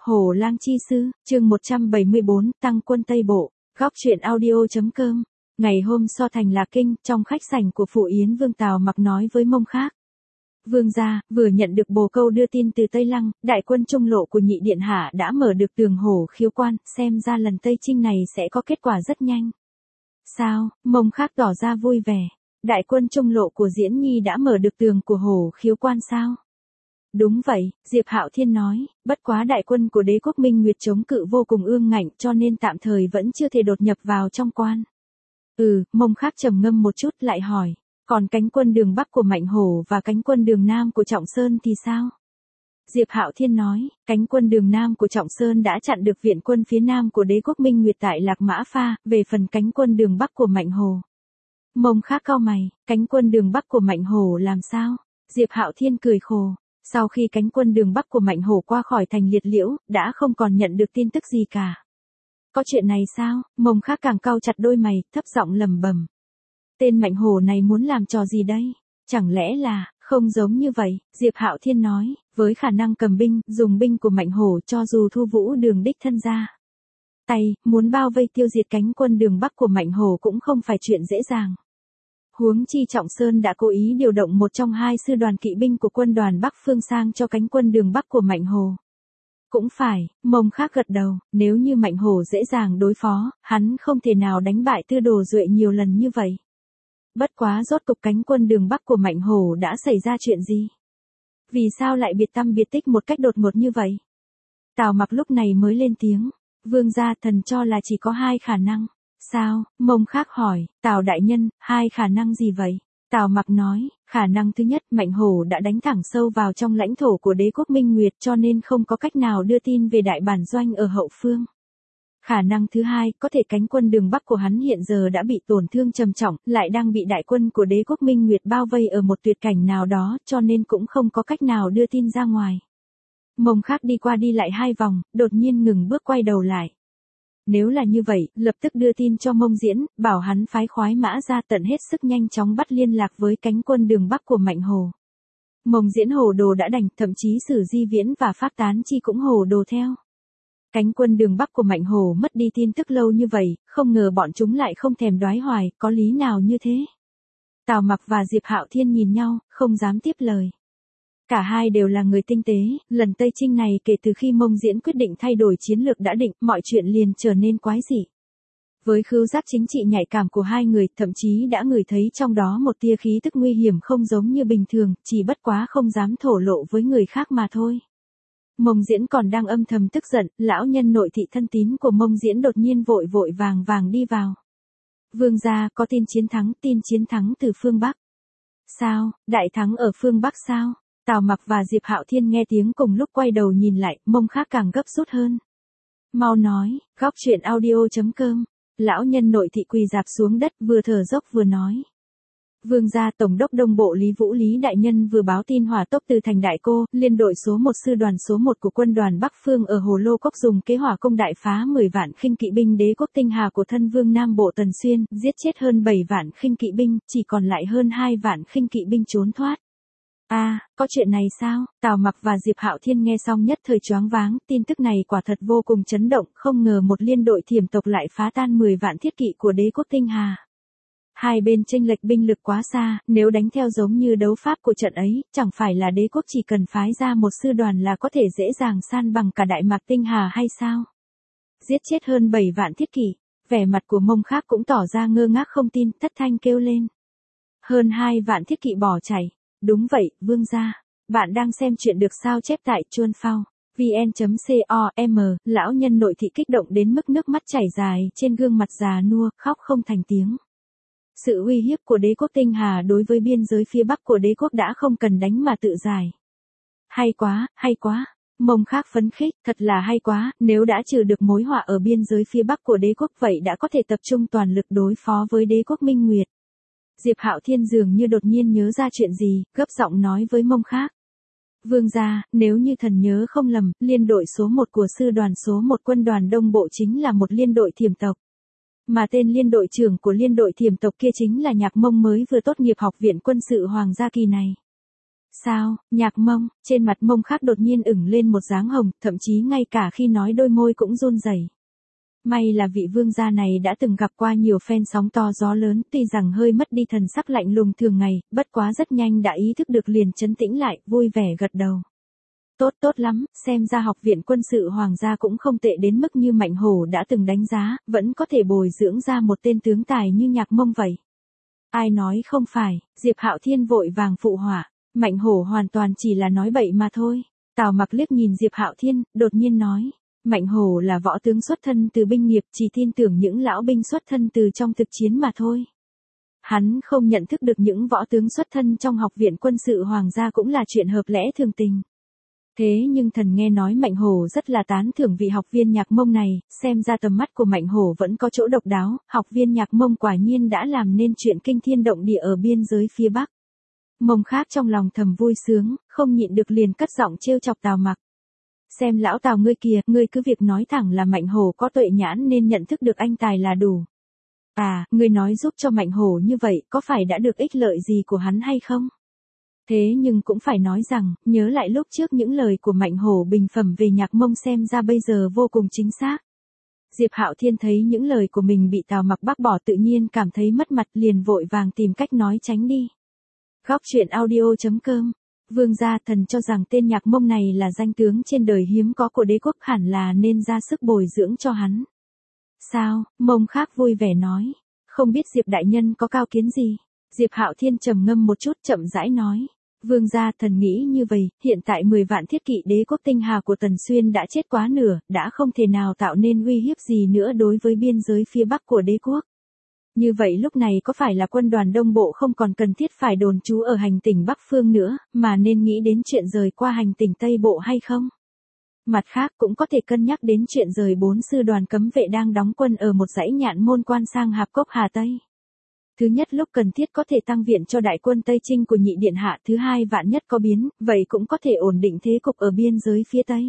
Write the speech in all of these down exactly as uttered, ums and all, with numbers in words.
Hổ Lang chi sư, chương một trăm bảy mươi bốn, tăng quân Tây Bộ, góc truyện audio.com. Ngày hôm so thành là kinh, trong khách sảnh của Phủ Yến Vương Tào Mặc nói với Mông Khác. Vương gia, vừa nhận được bồ câu đưa tin từ Tây Lăng, đại quân trung lộ của nhị điện hạ đã mở được tường Hổ Khiếu Quan, xem ra lần Tây Chinh này sẽ có kết quả rất nhanh. Sao? Mông Khác tỏ ra vui vẻ. Đại quân trung lộ của Diễn Nhi đã mở được tường của Hổ Khiếu Quan sao? Đúng vậy, Diệp Hạo Thiên nói, bất quá đại quân của đế quốc Minh Nguyệt chống cự vô cùng ương ngạnh cho nên tạm thời vẫn chưa thể đột nhập vào trong quan. Ừ, Mông Khác trầm ngâm một chút lại hỏi, còn cánh quân đường Bắc của Mạnh Hổ và cánh quân đường Nam của Trọng Sơn thì sao? Diệp Hạo Thiên nói, cánh quân đường Nam của Trọng Sơn đã chặn được viện quân phía Nam của đế quốc Minh Nguyệt tại Lạc Mã Pha, về phần cánh quân đường Bắc của Mạnh Hổ. Mông Khác cau mày, cánh quân đường Bắc của Mạnh Hổ làm sao? Diệp Hạo Thiên cười khổ. Sau khi cánh quân đường Bắc của Mạnh Hổ qua khỏi thành Liệt Liễu, đã không còn nhận được tin tức gì cả. Có chuyện này sao? Mông Khác càng cau chặt đôi mày, thấp giọng lẩm bẩm. Tên Mạnh Hổ này muốn làm trò gì đây? Chẳng lẽ là, không giống như vậy, Diệp Hạo Thiên nói, với khả năng cầm binh, dùng binh của Mạnh Hổ cho dù Thu Vũ Đường đích thân ra tay, muốn bao vây tiêu diệt cánh quân đường Bắc của Mạnh Hổ cũng không phải chuyện dễ dàng. Huống chi Trọng Sơn đã cố ý điều động một trong hai sư đoàn kỵ binh của quân đoàn Bắc Phương sang cho cánh quân đường Bắc của Mạnh Hổ. Cũng phải, Mông Khác gật đầu, nếu như Mạnh Hổ dễ dàng đối phó, hắn không thể nào đánh bại Tư Đồ Duệ nhiều lần như vậy. Bất quá rốt cục cánh quân đường Bắc của Mạnh Hổ đã xảy ra chuyện gì? Vì sao lại biệt tăm biệt tích một cách đột ngột như vậy? Tào Mặc lúc này mới lên tiếng, vương gia thần cho là chỉ có hai khả năng. Sao? Mông Khác hỏi, Tào đại nhân, hai khả năng gì vậy? Tào Mặc nói, khả năng thứ nhất, Mạnh Hổ đã đánh thẳng sâu vào trong lãnh thổ của đế quốc Minh Nguyệt cho nên không có cách nào đưa tin về đại bản doanh ở hậu phương. Khả năng thứ hai, có thể cánh quân đường Bắc của hắn hiện giờ đã bị tổn thương trầm trọng, lại đang bị đại quân của đế quốc Minh Nguyệt bao vây ở một tuyệt cảnh nào đó, cho nên cũng không có cách nào đưa tin ra ngoài. Mông Khác đi qua đi lại hai vòng, đột nhiên ngừng bước quay đầu lại. Nếu là như vậy, lập tức đưa tin cho Mông Diễn, bảo hắn phái khoái mã ra tận hết sức nhanh chóng bắt liên lạc với cánh quân đường Bắc của Mạnh Hổ. Mông Diễn hồ đồ đã đành, thậm chí Sử Di Viễn và Pháp Tán Chi cũng hồ đồ theo. Cánh quân đường Bắc của Mạnh Hổ mất đi tin tức lâu như vậy, không ngờ bọn chúng lại không thèm đoái hoài, có lý nào như thế? Tào Mặc và Diệp Hạo Thiên nhìn nhau, không dám tiếp lời. Cả hai đều là người tinh tế, lần Tây Chinh này kể từ khi Mông Diễn quyết định thay đổi chiến lược đã định, mọi chuyện liền trở nên quái dị. Với khứu giác chính trị nhạy cảm của hai người, thậm chí đã ngửi thấy trong đó một tia khí tức nguy hiểm không giống như bình thường, chỉ bất quá không dám thổ lộ với người khác mà thôi. Mông Diễn còn đang âm thầm tức giận, lão nhân nội thị thân tín của Mông Diễn đột nhiên vội vội vàng vàng đi vào. Vương gia, có tin chiến thắng, tin chiến thắng từ phương Bắc. Sao, đại thắng ở phương Bắc sao? Tào Mặc và Diệp Hạo Thiên nghe tiếng cùng lúc quay đầu nhìn lại, Mông Khác càng gấp rút hơn. Mau nói, góc truyện audio.com. Lão nhân nội thị quỳ rạp xuống đất vừa thở dốc vừa nói. Vương gia, Tổng đốc Đông Bộ Lý Vũ Lý đại nhân vừa báo tin hỏa tốc từ thành Đại Cô, liên đội số một sư đoàn số một của quân đoàn Bắc Phương ở Hồ Lô Cốc dùng kế hỏa công đại phá mười vạn khinh kỵ binh đế quốc Tinh Hà của thân vương Nam Bộ Tần Xuyên, giết chết hơn bảy vạn khinh kỵ binh, chỉ còn lại hơn hai vạn khinh kỵ binh trốn thoát. A, à, có chuyện này sao? Tào Mặc và Diệp Hạo Thiên nghe xong nhất thời choáng váng, tin tức này quả thật vô cùng chấn động, không ngờ một liên đội thiểm tộc lại phá tan mười vạn thiết kỵ của đế quốc Tinh Hà. Hai bên chênh lệch binh lực quá xa, nếu đánh theo giống như đấu pháp của trận ấy, chẳng phải là đế quốc chỉ cần phái ra một sư đoàn là có thể dễ dàng san bằng cả Đại Mạc Tinh Hà hay sao? Giết chết hơn bảy vạn thiết kỵ, vẻ mặt của Mông Khác cũng tỏ ra ngơ ngác không tin, thất thanh kêu lên. Hơn hai vạn thiết kỵ bỏ chạy. Đúng vậy, vương gia. Bạn đang xem chuyện được sao chép tại chuan phao vn.com, lão nhân nội thị kích động đến mức nước mắt chảy dài trên gương mặt già nua, khóc không thành tiếng. Sự uy hiếp của đế quốc Tinh Hà đối với biên giới phía Bắc của đế quốc đã không cần đánh mà tự giải. Hay quá, hay quá. Mông Khác phấn khích, thật là hay quá, nếu đã trừ được mối họa ở biên giới phía Bắc của đế quốc vậy đã có thể tập trung toàn lực đối phó với đế quốc Minh Nguyệt. Diệp Hạo Thiên dường như đột nhiên nhớ ra chuyện gì, gấp giọng nói với Mông Khác. Vương gia, nếu như thần nhớ không lầm, liên đội số một của sư đoàn số một quân đoàn Đông Bộ chính là một liên đội thiểm tộc. Mà tên liên đội trưởng của liên đội thiểm tộc kia chính là Nhạc Mông mới vừa tốt nghiệp học viện quân sự Hoàng gia kỳ này. Sao, Nhạc Mông, trên mặt Mông Khác đột nhiên ửng lên một dáng hồng, thậm chí ngay cả khi nói đôi môi cũng run rẩy. May là vị vương gia này đã từng gặp qua nhiều phen sóng to gió lớn, tuy rằng hơi mất đi thần sắc lạnh lùng thường ngày, bất quá rất nhanh đã ý thức được liền trấn tĩnh lại, vui vẻ gật đầu. Tốt tốt lắm, xem ra học viện quân sự hoàng gia cũng không tệ đến mức như Mạnh Hổ đã từng đánh giá, vẫn có thể bồi dưỡng ra một tên tướng tài như Nhạc Mông vậy. Ai nói không phải, Diệp Hạo Thiên vội vàng phụ họa, Mạnh Hổ hoàn toàn chỉ là nói bậy mà thôi. Tào Mặc liếc nhìn Diệp Hạo Thiên, đột nhiên nói, Mạnh Hổ là võ tướng xuất thân từ binh nghiệp, chỉ tin tưởng những lão binh xuất thân từ trong thực chiến mà thôi. Hắn không nhận thức được những võ tướng xuất thân trong học viện quân sự hoàng gia cũng là chuyện hợp lẽ thường tình. Thế nhưng thần nghe nói Mạnh Hổ rất là tán thưởng vị học viên Nhạc Mông này, xem ra tầm mắt của Mạnh Hổ vẫn có chỗ độc đáo, học viên Nhạc Mông quả nhiên đã làm nên chuyện kinh thiên động địa ở biên giới phía Bắc. Mông Khác trong lòng thầm vui sướng, không nhịn được liền cất giọng trêu chọc Tào Mặc. Xem lão Tào ngươi kìa, ngươi cứ việc nói thẳng là Mạnh Hổ có tuệ nhãn nên nhận thức được anh tài là đủ. À, ngươi nói giúp cho Mạnh Hổ như vậy, có phải đã được ích lợi gì của hắn hay không? Thế nhưng cũng phải nói rằng, nhớ lại lúc trước những lời của Mạnh Hổ bình phẩm về Nhạc Mông xem ra bây giờ vô cùng chính xác. Diệp Hạo Thiên thấy những lời của mình bị Tào Mặc bác bỏ tự nhiên cảm thấy mất mặt liền vội vàng tìm cách nói tránh đi. Góc truyện audio chấm com. Vương gia thần cho rằng tên Nhạc Mông này là danh tướng trên đời hiếm có của đế quốc, hẳn là nên ra sức bồi dưỡng cho hắn. Sao, Mông Khác vui vẻ nói. Không biết Diệp đại nhân có cao kiến gì? Diệp Hạo Thiên trầm ngâm một chút chậm rãi nói. Vương gia thần nghĩ như vậy, hiện tại mười vạn thiết kỵ đế quốc tinh hà của Tần Xuyên đã chết quá nửa, đã không thể nào tạo nên uy hiếp gì nữa đối với biên giới phía Bắc của đế quốc. Như vậy lúc này có phải là quân đoàn Đông Bộ không còn cần thiết phải đồn trú ở hành tỉnh Bắc Phương nữa, mà nên nghĩ đến chuyện rời qua hành tỉnh Tây Bộ hay không? Mặt khác cũng có thể cân nhắc đến chuyện rời bốn sư đoàn cấm vệ đang đóng quân ở một dãy nhạn môn quan sang Hạp Cốc Hà Tây. Thứ nhất lúc cần thiết có thể tăng viện cho đại quân Tây Trinh của nhị điện hạ, thứ hai vạn nhất có biến, vậy cũng có thể ổn định thế cục ở biên giới phía Tây.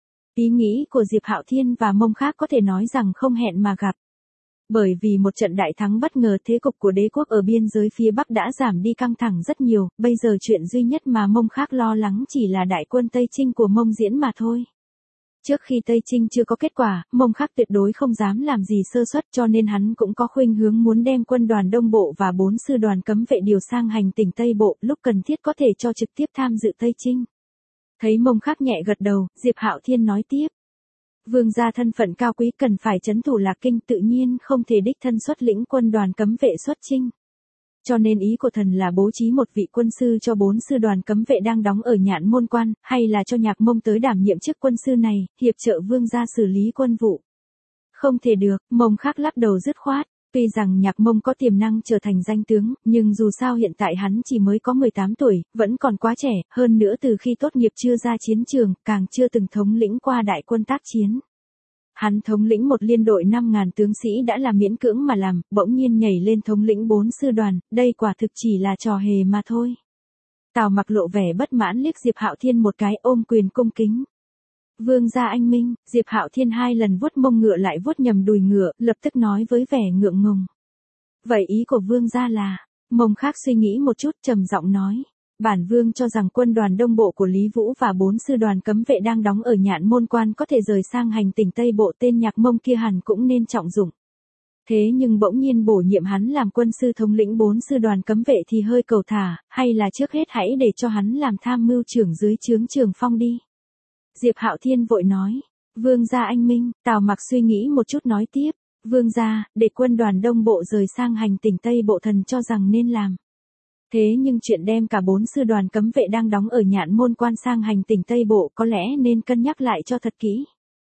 Ý nghĩ của Diệp Hạo Thiên và Mông Khác có thể nói rằng không hẹn mà gặp. Bởi vì một trận đại thắng bất ngờ thế cục của đế quốc ở biên giới phía Bắc đã giảm đi căng thẳng rất nhiều, bây giờ chuyện duy nhất mà Mông Khác lo lắng chỉ là đại quân Tây Trinh của Mông Diễn mà thôi. Trước khi Tây Trinh chưa có kết quả, Mông Khác tuyệt đối không dám làm gì sơ suất cho nên hắn cũng có khuynh hướng muốn đem quân đoàn Đông Bộ và bốn sư đoàn cấm vệ điều sang hành tỉnh Tây Bộ, lúc cần thiết có thể cho trực tiếp tham dự Tây Trinh. Thấy Mông Khác nhẹ gật đầu, Diệp Hạo Thiên nói tiếp. Vương gia thân phận cao quý cần phải trấn thủ Lạc Kinh, tự nhiên không thể đích thân xuất lĩnh quân đoàn cấm vệ xuất chinh. Cho nên ý của thần là bố trí một vị quân sư cho bốn sư đoàn cấm vệ đang đóng ở nhạn môn quan, hay là cho Nhạc Mông tới đảm nhiệm chức quân sư này, hiệp trợ vương gia xử lý quân vụ. Không thể được, Mông Khác lắc đầu dứt khoát. Tuy rằng Nhạc Mông có tiềm năng trở thành danh tướng, nhưng dù sao hiện tại hắn chỉ mới có mười tám tuổi, vẫn còn quá trẻ, hơn nữa từ khi tốt nghiệp chưa ra chiến trường, càng chưa từng thống lĩnh qua đại quân tác chiến. Hắn thống lĩnh một liên đội năm ngàn tướng sĩ đã là miễn cưỡng mà làm, bỗng nhiên nhảy lên thống lĩnh bốn sư đoàn, đây quả thực chỉ là trò hề mà thôi. Tào Mặc lộ vẻ bất mãn liếc Diệp Hạo Thiên một cái, ôm quyền cung kính. Vương gia anh minh, Diệp Hạo Thiên hai lần vuốt mông ngựa lại vuốt nhầm đùi ngựa, lập tức nói với vẻ ngượng ngùng. Vậy ý của vương gia là, Mông Khác suy nghĩ một chút trầm giọng nói. Bản vương cho rằng quân đoàn Đông Bộ của Lý Vũ và bốn sư đoàn cấm vệ đang đóng ở nhạn môn quan có thể rời sang hành tỉnh Tây Bộ, tên Nhạc Mông kia hẳn cũng nên trọng dụng. Thế nhưng bỗng nhiên bổ nhiệm hắn làm quân sư thống lĩnh bốn sư đoàn cấm vệ thì hơi cầu thả, hay là trước hết hãy để cho hắn làm tham mưu trưởng dưới trướng Trường Phong đi. Diệp Hạo Thiên vội nói, vương gia anh minh. Tào Mặc suy nghĩ một chút nói tiếp, vương gia, để quân đoàn Đông Bộ rời sang hành tỉnh Tây Bộ thần cho rằng nên làm. Thế nhưng chuyện đem cả bốn sư đoàn cấm vệ đang đóng ở nhạn môn quan sang hành tỉnh Tây Bộ có lẽ nên cân nhắc lại cho thật kỹ.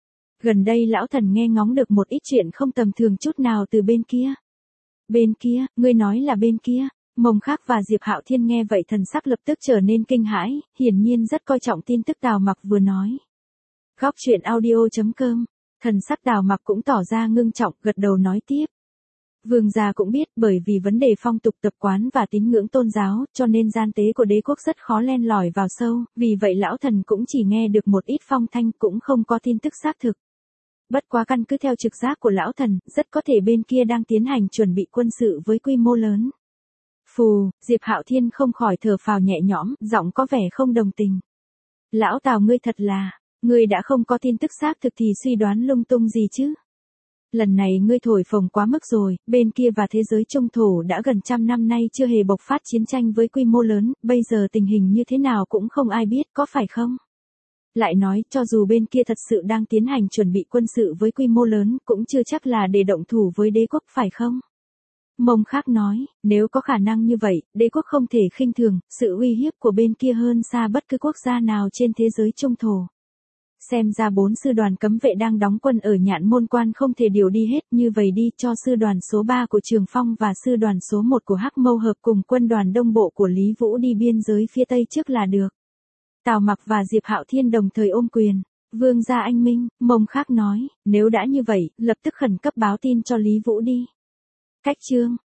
Gần đây lão thần nghe ngóng được một ít chuyện không tầm thường chút nào từ bên kia. Bên kia, ngươi nói là bên kia. Mông Khác và Diệp Hạo Thiên nghe vậy thần sắc lập tức trở nên kinh hãi, hiển nhiên rất coi trọng tin tức Tào Mặc vừa nói. Góc truyện audio chấm com, thần sắc Tào Mặc cũng tỏ ra ngưng trọng, gật đầu nói tiếp. Vương gia cũng biết bởi vì vấn đề phong tục tập quán và tín ngưỡng tôn giáo, cho nên gian tế của đế quốc rất khó len lỏi vào sâu, vì vậy lão thần cũng chỉ nghe được một ít phong thanh cũng không có tin tức xác thực. Bất quá căn cứ theo trực giác của lão thần, rất có thể bên kia đang tiến hành chuẩn bị quân sự với quy mô lớn. Phù, Diệp Hạo Thiên không khỏi thở phào nhẹ nhõm, giọng có vẻ không đồng tình. Lão Tào ngươi thật là, ngươi đã không có tin tức xác thực thì suy đoán lung tung gì chứ? Lần này ngươi thổi phồng quá mức rồi, bên kia và thế giới trung thổ đã gần trăm năm nay chưa hề bộc phát chiến tranh với quy mô lớn, bây giờ tình hình như thế nào cũng không ai biết, có phải không? Lại nói, cho dù bên kia thật sự đang tiến hành chuẩn bị quân sự với quy mô lớn, cũng chưa chắc là để động thủ với đế quốc phải không? Mông Khác nói, nếu có khả năng như vậy, đế quốc không thể khinh thường, sự uy hiếp của bên kia hơn xa bất cứ quốc gia nào trên thế giới trung thổ. Xem ra bốn sư đoàn cấm vệ đang đóng quân ở Nhạn Môn Quan không thể điều đi hết, như vậy đi cho sư đoàn số ba của Trường Phong và sư đoàn số một của Hắc Mâu hợp cùng quân đoàn đông bộ của Lý Vũ đi biên giới phía tây trước là được. Tào Mặc và Diệp Hạo Thiên đồng thời ôm quyền. Vương gia anh minh, Mông Khác nói, nếu đã như vậy, lập tức khẩn cấp báo tin cho Lý Vũ đi. Cách chương